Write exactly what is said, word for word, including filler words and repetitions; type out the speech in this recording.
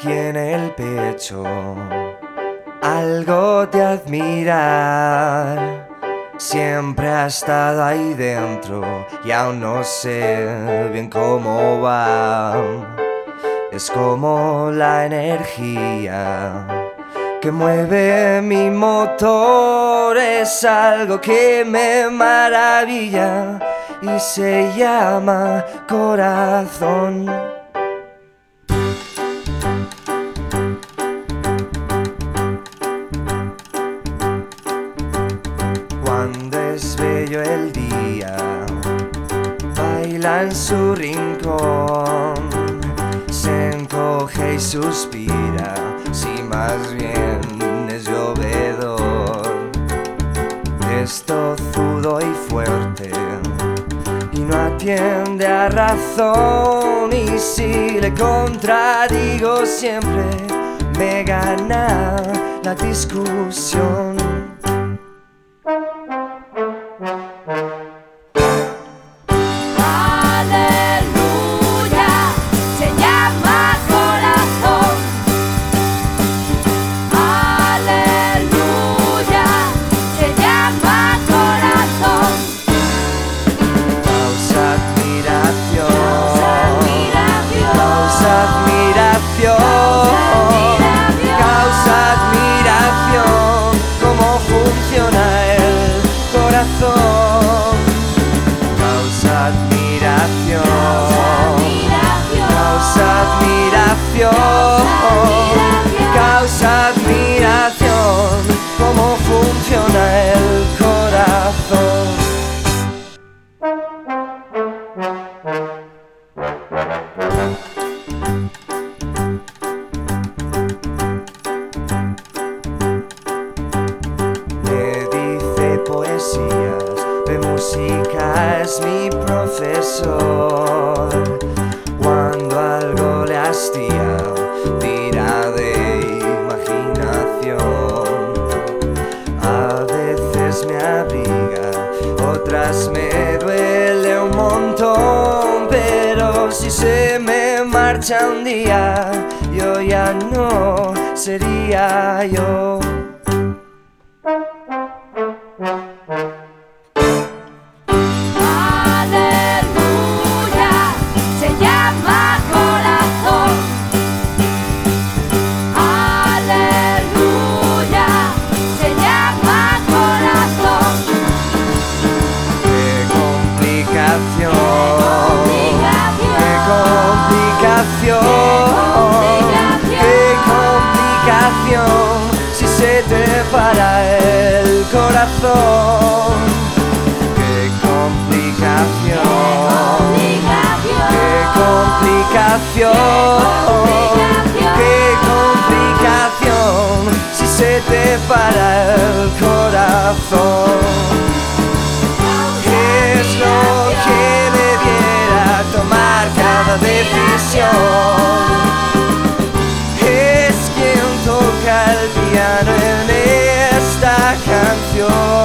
aquí en el pecho algo de admirar. Siempre ha estado ahí dentro y aún no sé bien cómo va. Es como la energía que mueve mi motor. Es algo que me maravilla y se llama corazón. Cuando es bello el día, baila en su rincón, se encoge y suspira, si más bien es llovedor. Es tozudo y fuerte y no atiende a razón, y si le contradigo siempre me gana la discusión. Causa admiración, cómo funciona el corazón. Causa admiración, causa admiración, causa admiración, cómo funciona el corazón. Poesías, de música es mi profesor. Cuando algo le hastía, tira de imaginación. A veces me abriga, otras me duele un montón, pero si se me marcha un día, yo ya no sería yo. Qué complicación si se te para el corazón. Qué complicación, qué complicación, qué complicación si se te para el corazón. Es lo que debiera tomar cada decisión. Es quien toca el piano en esta canción.